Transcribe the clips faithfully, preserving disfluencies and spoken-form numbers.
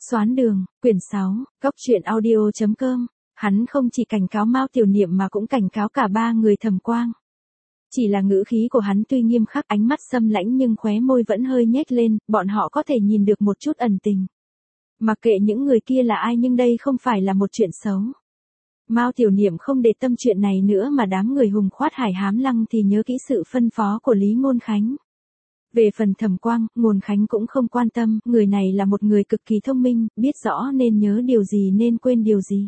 Xoán đường, quyển sáu, góc truyện audio chấm com. Hắn không chỉ cảnh cáo Mao Tiểu Niệm mà cũng cảnh cáo cả ba người Thẩm Quang. Chỉ là ngữ khí của hắn tuy nghiêm khắc, ánh mắt xâm lãnh nhưng khóe môi vẫn hơi nhếch lên, bọn họ có thể nhìn được một chút ẩn tình. Mặc kệ những người kia là ai nhưng đây không phải là một chuyện xấu. Mao Tiểu Niệm không để tâm chuyện này nữa mà đám người hùng khoát hải hám lăng thì nhớ kỹ sự phân phó của Lý Ngôn Khánh. Về phần Thẩm Quang, Ngôn Khánh cũng không quan tâm, người này là một người cực kỳ thông minh, biết rõ nên nhớ điều gì nên quên điều gì.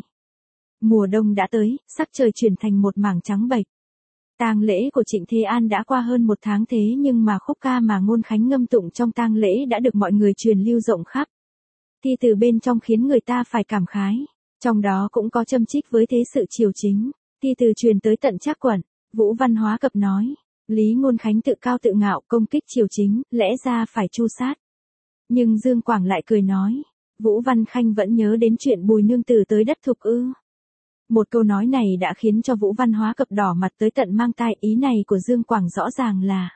Mùa đông đã tới, sắc trời chuyển thành một mảng trắng bệch. Tang lễ của Trịnh Thế An đã qua hơn một tháng thế nhưng mà khúc ca mà Ngôn Khánh ngâm tụng trong tang lễ đã được mọi người truyền lưu rộng khắp. Thi từ bên trong khiến người ta phải cảm khái. Trong đó cũng có châm chích với thế sự triều chính. Thi từ truyền tới tận Trác Quận, Vũ Văn Hóa Cập nói. Lý Ngôn Khánh tự cao tự ngạo công kích triều chính, lẽ ra phải tru sát. Nhưng Dương Quảng lại cười nói. Vũ Văn Khanh vẫn nhớ đến chuyện Bùi Nương Tử tới đất Thục ư. Một câu nói này đã khiến cho Vũ Văn Hóa Cập đỏ mặt tới tận mang tai, ý này của Dương Quảng rõ ràng là.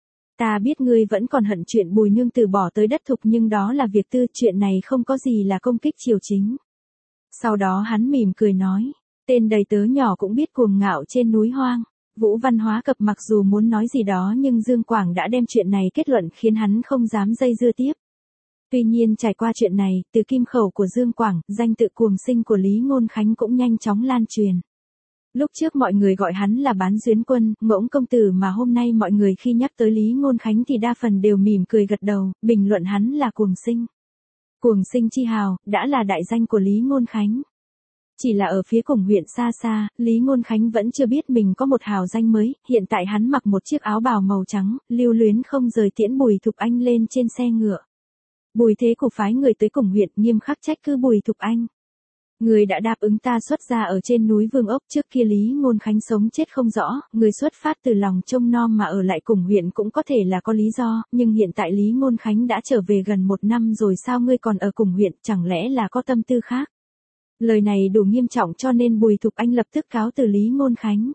Ta biết ngươi vẫn còn hận chuyện Bùi Nương Tử bỏ tới đất Thục nhưng đó là việc tư, chuyện này không có gì là công kích triều chính. Sau đó hắn mỉm cười nói. Tên đầy tớ nhỏ cũng biết cuồng ngạo trên núi hoang. Vũ Văn Hóa Cập mặc dù muốn nói gì đó nhưng Dương Quảng đã đem chuyện này kết luận khiến hắn không dám dây dưa tiếp. Tuy nhiên trải qua chuyện này, từ kim khẩu của Dương Quảng, danh tự cuồng sinh của Lý Ngôn Khánh cũng nhanh chóng lan truyền. Lúc trước mọi người gọi hắn là Bán Duyến Quân, Ngỗng công tử mà hôm nay mọi người khi nhắc tới Lý Ngôn Khánh thì đa phần đều mỉm cười gật đầu, bình luận hắn là cuồng sinh. Cuồng sinh chi hào, đã là đại danh của Lý Ngôn Khánh. Chỉ là ở phía cùng huyện xa xa, Lý Ngôn Khánh vẫn chưa biết mình có một hào danh mới, hiện tại hắn mặc một chiếc áo bào màu trắng, lưu luyến không rời tiễn Bùi Thục Anh lên trên xe ngựa. Bùi Thế Cục phái người tới cùng huyện nghiêm khắc trách cứ Bùi Thục Anh. Người đã đáp ứng ta xuất gia ở trên núi Vương Ốc, trước kia Lý Ngôn Khánh sống chết không rõ, người xuất phát từ lòng trông nom mà ở lại cùng huyện cũng có thể là có lý do, nhưng hiện tại Lý Ngôn Khánh đã trở về gần một năm rồi sao ngươi còn ở cùng huyện, chẳng lẽ là có tâm tư khác? Lời này đủ nghiêm trọng cho nên Bùi Thục Anh lập tức cáo từ Lý Ngôn Khánh.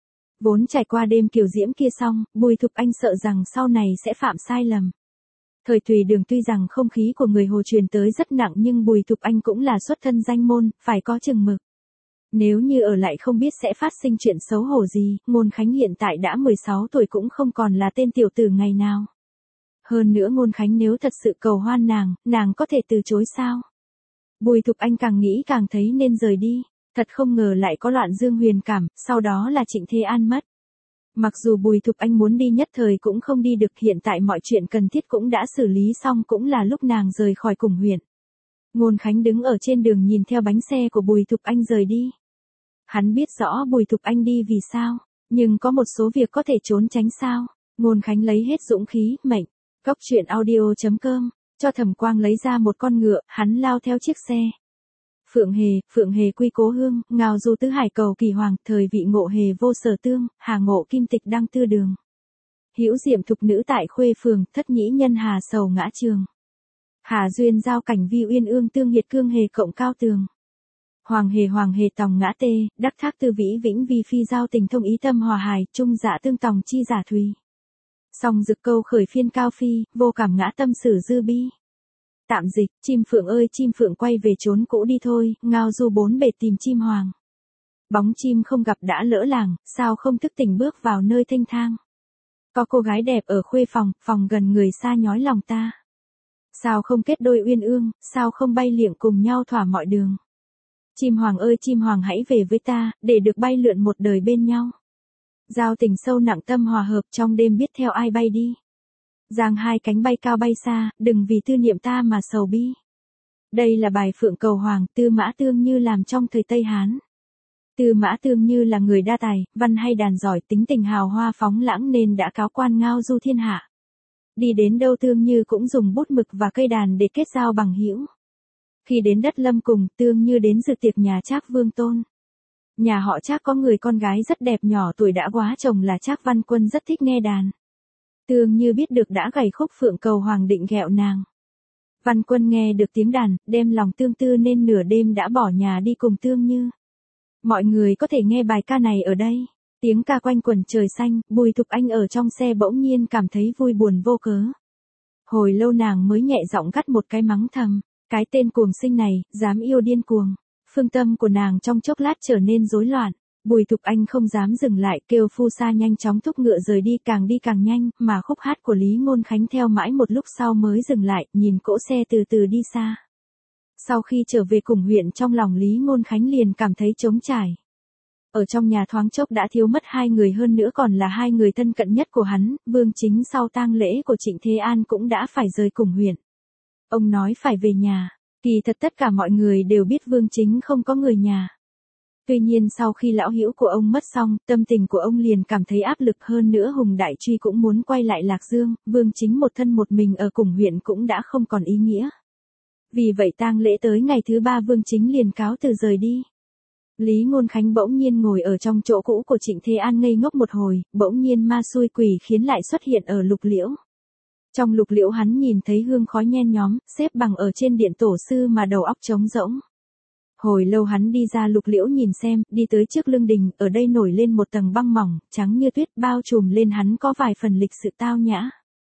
Vốn trải qua đêm kiều diễm kia xong, Bùi Thục Anh sợ rằng sau này sẽ phạm sai lầm. Thời Thùy Đường tuy rằng không khí của người Hồ truyền tới rất nặng nhưng Bùi Thục Anh cũng là xuất thân danh môn, phải có chừng mực. Nếu như ở lại không biết sẽ phát sinh chuyện xấu hổ gì, Ngôn Khánh hiện tại đã mười sáu tuổi cũng không còn là tên tiểu tử ngày nào. Hơn nữa Ngôn Khánh nếu thật sự cầu hoan nàng, nàng có thể từ chối sao? Bùi Thục Anh càng nghĩ càng thấy nên rời đi, thật không ngờ lại có loạn Dương Huyền Cảm, sau đó là Trịnh Thế An mất. Mặc dù Bùi Thục Anh muốn đi nhất thời cũng không đi được, hiện tại mọi chuyện cần thiết cũng đã xử lý xong, cũng là lúc nàng rời khỏi cùng huyện. Ngôn Khánh đứng ở trên đường nhìn theo bánh xe của Bùi Thục Anh rời đi. Hắn biết rõ Bùi Thục Anh đi vì sao, nhưng có một số việc có thể trốn tránh sao. Ngôn Khánh lấy hết dũng khí, mệnh, góc truyện audio chấm com, cho Thẩm Quang lấy ra một con ngựa, hắn lao theo chiếc xe. Phượng Hề, Phượng Hề quy cố hương, ngào du tứ hải cầu kỳ hoàng, thời vị ngộ hề vô sở tương, hà ngộ kim tịch đăng tư đường. Hữu diệm thục nữ tại khuê phường, thất nhĩ nhân hà sầu ngã trường. Hà duyên giao cảnh vi uyên ương tương hiệt cương hề cộng cao tường. Hoàng hề hoàng hề tòng ngã tê, đắc thác tư vĩ vĩnh vi phi giao tình thông ý tâm hòa hài, trung dạ tương tòng chi giả thùy. Song dực câu khởi phiên cao phi, vô cảm ngã tâm sử dư bi. Tạm dịch, chim phượng ơi chim phượng quay về trốn cũ đi thôi, ngao du bốn bề tìm chim hoàng. Bóng chim không gặp đã lỡ làng, sao không thức tỉnh bước vào nơi thênh thang. Có cô gái đẹp ở khuê phòng, phòng gần người xa nhói lòng ta. Sao không kết đôi uyên ương, sao không bay liệng cùng nhau thỏa mọi đường. Chim hoàng ơi chim hoàng hãy về với ta, để được bay lượn một đời bên nhau. Giao tình sâu nặng tâm hòa hợp trong đêm biết theo ai bay đi. Giang hai cánh bay cao bay xa, đừng vì tư niệm ta mà sầu bi. Đây là bài Phượng Cầu Hoàng, Tư Mã Tương Như làm trong thời Tây Hán. Tư Mã Tương Như là người đa tài, văn hay đàn giỏi, tính tình hào hoa phóng lãng nên đã cáo quan ngao du thiên hạ. Đi đến đâu Tương Như cũng dùng bút mực và cây đàn để kết giao bằng hữu. Khi đến đất Lâm cùng, Tương Như đến dự tiệc nhà Trác Vương Tôn. Nhà họ Trác có người con gái rất đẹp nhỏ tuổi đã quá chồng là Trác Văn Quân rất thích nghe đàn. Tương Như biết được đã gảy khúc Phượng Cầu Hoàng định ghẹo nàng. Văn Quân nghe được tiếng đàn, đem lòng tương tư nên nửa đêm đã bỏ nhà đi cùng Tương Như. Mọi người có thể nghe bài ca này ở đây. Tiếng ca quanh quẩn trời xanh, Bùi Thục Anh ở trong xe bỗng nhiên cảm thấy vui buồn vô cớ. Hồi lâu nàng mới nhẹ giọng gắt một cái mắng thầm. Cái tên cuồng sinh này, dám yêu điên cuồng. Phương tâm của nàng trong chốc lát trở nên rối loạn. Bùi Thục Anh không dám dừng lại, kêu phu sa nhanh chóng thúc ngựa rời đi, càng đi càng nhanh, mà khúc hát của Lý Ngôn Khánh theo mãi một lúc sau mới dừng lại, nhìn cỗ xe từ từ đi xa. Sau khi trở về cùng huyện, trong lòng Lý Ngôn Khánh liền cảm thấy trống trải. Ở trong nhà thoáng chốc đã thiếu mất hai người, hơn nữa còn là hai người thân cận nhất của hắn. Vương Chính sau tang lễ của Trịnh Thế An cũng đã phải rời cùng huyện. Ông nói phải về nhà, kỳ thật tất cả mọi người đều biết Vương Chính không có người nhà. Tuy nhiên sau khi lão hữu của ông mất xong, tâm tình của ông liền cảm thấy áp lực, hơn nữa Hùng Đại Truy cũng muốn quay lại Lạc Dương, Vương Chính một thân một mình ở cùng huyện cũng đã không còn ý nghĩa. Vì vậy tang lễ tới ngày thứ ba Vương Chính liền cáo từ rời đi. Lý Ngôn Khánh bỗng nhiên ngồi ở trong chỗ cũ của Trịnh Thế An ngây ngốc một hồi, bỗng nhiên ma xui quỷ khiến lại xuất hiện ở lục liễu. Trong lục liễu hắn nhìn thấy hương khói nhen nhóm, xếp bằng ở trên điện tổ sư mà đầu óc trống rỗng. Hồi lâu hắn đi ra lục liễu nhìn xem, đi tới trước lưng đình, ở đây nổi lên một tầng băng mỏng, trắng như tuyết, bao trùm lên hắn có vài phần lịch sự tao nhã.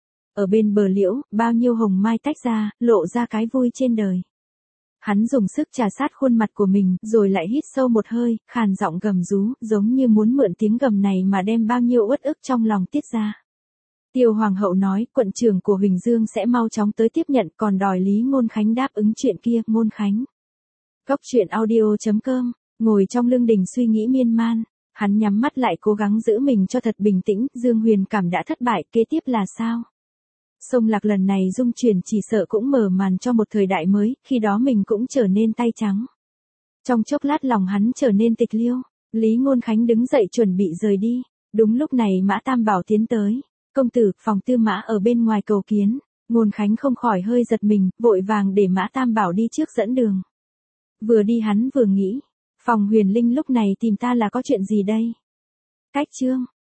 Ở bên bờ liễu, bao nhiêu hồng mai tách ra, lộ ra cái vui trên đời. Hắn dùng sức trà sát khuôn mặt của mình, rồi lại hít sâu một hơi, khàn giọng gầm rú, giống như muốn mượn tiếng gầm này mà đem bao nhiêu uất ức trong lòng tiết ra. Tiêu Hoàng hậu nói, quận trưởng của Huỳnh Dương sẽ mau chóng tới tiếp nhận, còn đòi Lý Ngôn Khánh đáp ứng chuyện kia. Ngôn Khánh. Góc truyện audio chấm com, ngồi trong lưng đình suy nghĩ miên man, hắn nhắm mắt lại cố gắng giữ mình cho thật bình tĩnh. Dương Huyền Cảm đã thất bại, kế tiếp là sao? Sông Lạc lần này dung chuyển chỉ sợ cũng mở màn cho một thời đại mới, khi đó mình cũng trở nên tay trắng. Trong chốc lát lòng hắn trở nên tịch liêu, Lý Ngôn Khánh đứng dậy chuẩn bị rời đi. Đúng lúc này Mã Tam Bảo tiến tới. Công tử, phòng Tư Mã ở bên ngoài cầu kiến. Ngôn Khánh không khỏi hơi giật mình, vội vàng để Mã Tam Bảo đi trước dẫn đường. Vừa đi hắn vừa nghĩ, phòng Huyền Linh lúc này tìm ta là có chuyện gì đây? Cách chương